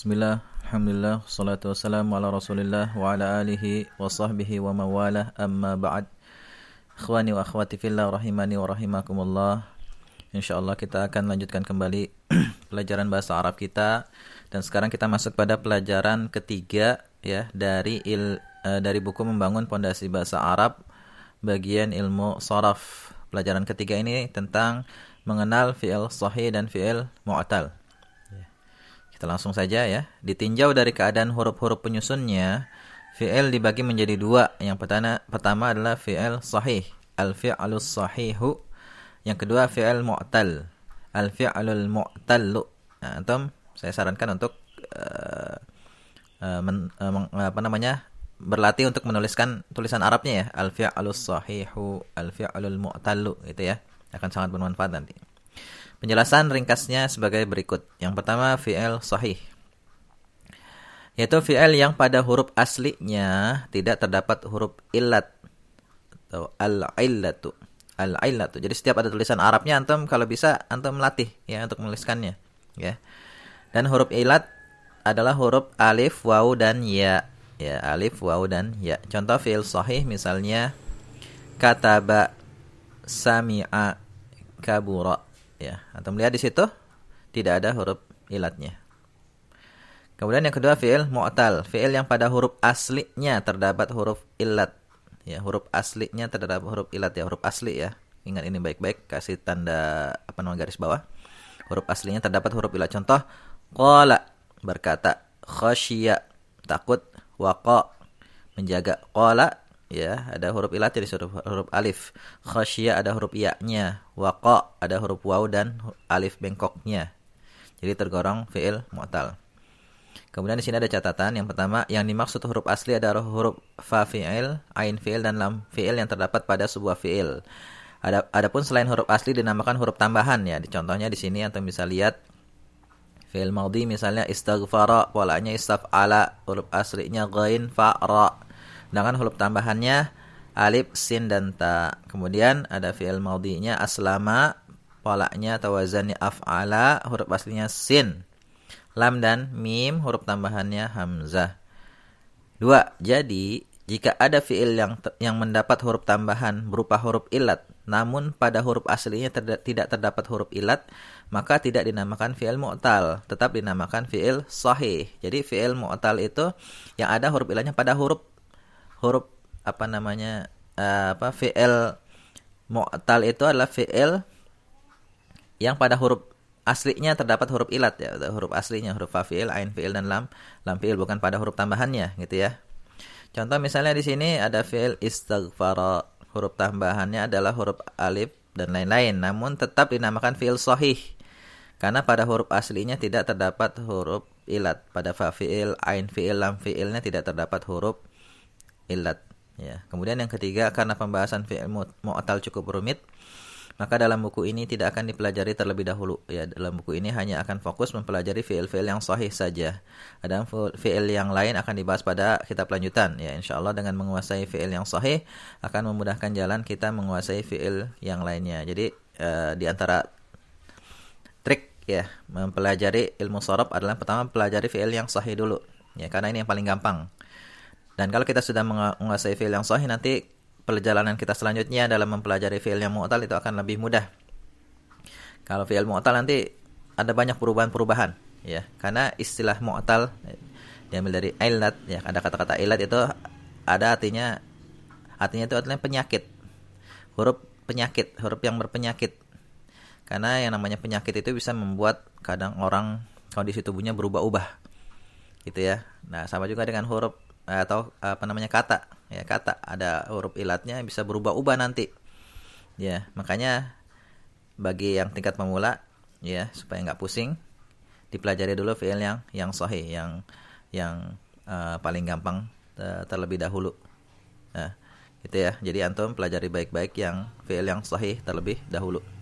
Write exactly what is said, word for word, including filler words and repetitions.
Bismillah, alhamdulillah, salatu wassalamu ala rasulillah wa ala alihi wa sahbihi wa mawalah, amma ba'd. Ikhwani wa akhwati fillah rahimani wa rahimakumullah. InsyaAllah kita akan lanjutkan kembali pelajaran bahasa Arab kita. Dan sekarang kita masuk pada pelajaran ketiga ya dari il, uh, dari buku Membangun Pondasi Bahasa Arab bagian ilmu sharaf. Pelajaran ketiga ini tentang mengenal fi'il sahih dan fi'il mu'tal. Kita langsung saja ya. Ditinjau dari keadaan huruf-huruf penyusunnya, fi'il dibagi menjadi dua. Yang pertama, pertama adalah fi'il sahih, al-fi'lus sahihu. Yang kedua fi'il mu'tal, al-fi'lul mu'tallu. Nah, antum saya sarankan untuk uh, uh, men, uh, meng, apa namanya? berlatih untuk menuliskan tulisan Arabnya ya, al-fi'lus sahihu, al-fi'lul mu'tallu, itu ya. Akan sangat bermanfaat nanti. Penjelasan ringkasnya sebagai berikut. Yang pertama, fi'il sahih, yaitu fi'il yang pada huruf aslinya tidak terdapat huruf illat atau al-illatu. Al-illatu. Jadi setiap ada tulisan Arabnya, antum kalau bisa antum latih ya untuk menuliskannya, ya. Dan huruf illat adalah huruf alif, waw dan ya. Ya, alif, waw dan ya. Contoh fi'il sahih misalnya kataba, sami'a, kabura. Ya, antum lihat di situ tidak ada huruf ilatnya. Kemudian yang kedua fi'il mu'tal, fi'il yang pada huruf aslinya terdapat huruf ilat. Ya, huruf aslinya terdapat huruf ilat ya, huruf asli ya. Ingat ini baik-baik, kasih tanda apa namanya garis bawah. Huruf aslinya terdapat huruf ilat. Contoh qala, berkata, khasyiya, takut, waqa, menjaga. Qala ya, ada huruf ilat jadi huruf, huruf alif. Khasyiya ada huruf ya-nya. Waqa ada huruf waw dan alif bengkoknya. Jadi tergolong fi'il mu'tal. Kemudian di sini ada catatan. Yang pertama, yang dimaksud huruf asli adalah huruf fa fi'il, ain fi'il dan lam fi'il yang terdapat pada sebuah fi'il. Ada adapun selain huruf asli dinamakan huruf tambahan ya. Contohnya di sini antum bisa lihat fi'il madhi misalnya istaghfara, polanya istaf'ala, huruf aslinya ghain fa ra. Sedangkan huruf tambahannya alif, sin dan ta. Kemudian ada fi'il madhinya aslama, polanya atau wazannya af'ala, huruf aslinya sin. Lam dan mim, huruf tambahannya hamzah. Dua. Jadi, jika ada fi'il yang yang mendapat huruf tambahan berupa huruf ilat, namun pada huruf aslinya terda- tidak terdapat huruf ilat, maka tidak dinamakan fi'il mu'tal, tetap dinamakan fi'il sahih. Jadi fi'il mu'tal itu yang ada huruf ilatnya pada huruf huruf apa namanya uh, apa fi'il mu'tal itu adalah fi'il yang pada huruf aslinya terdapat huruf ilat ya, huruf aslinya huruf fa fi'il, ain fi'il dan lam lam fi'il, bukan pada huruf tambahannya gitu ya. Contoh misalnya di sini ada fi'il istaghfara, huruf tambahannya adalah huruf alif dan lain-lain, namun tetap dinamakan fi'il sahih karena pada huruf aslinya tidak terdapat huruf ilat. Pada fa fi'il, ain fi'il, lam fi'ilnya tidak terdapat huruf ilat ya. Kemudian yang ketiga, karena pembahasan fi'il mu'tal cukup rumit, maka dalam buku ini tidak akan dipelajari terlebih dahulu ya. Dalam buku ini hanya akan fokus mempelajari fi'il-fi'il yang sahih saja. Ada fi'il yang lain akan dibahas pada kitab lanjutan ya. Insyaallah dengan menguasai fi'il yang sahih akan memudahkan jalan kita menguasai fi'il yang lainnya. Jadi uh, di antara trik ya mempelajari ilmu sharaf adalah pertama pelajari fi'il yang sahih dulu ya, karena ini yang paling gampang. Dan kalau kita sudah menguasai fi'il yang sahih, nanti perjalanan kita selanjutnya dalam mempelajari fi'il yang mu'tal itu akan lebih mudah. Kalau fi'il mu'tal nanti ada banyak perubahan-perubahan ya, karena istilah mu'tal diambil dari illat ya. Ada kata-kata illat itu ada artinya artinya itu artinya penyakit. Huruf penyakit, huruf yang berpenyakit. Karena yang namanya penyakit itu bisa membuat kadang orang kondisi tubuhnya berubah-ubah. Gitu ya. Nah, sama juga dengan huruf atau apa namanya kata ya, kata ada huruf ilatnya bisa berubah-ubah nanti ya. Makanya bagi yang tingkat pemula ya, supaya nggak pusing, dipelajari dulu fi'il yang yang sahih, yang yang uh, paling gampang uh, terlebih dahulu. Nah gitu ya. Jadi antum pelajari baik-baik yang fi'il yang sahih terlebih dahulu.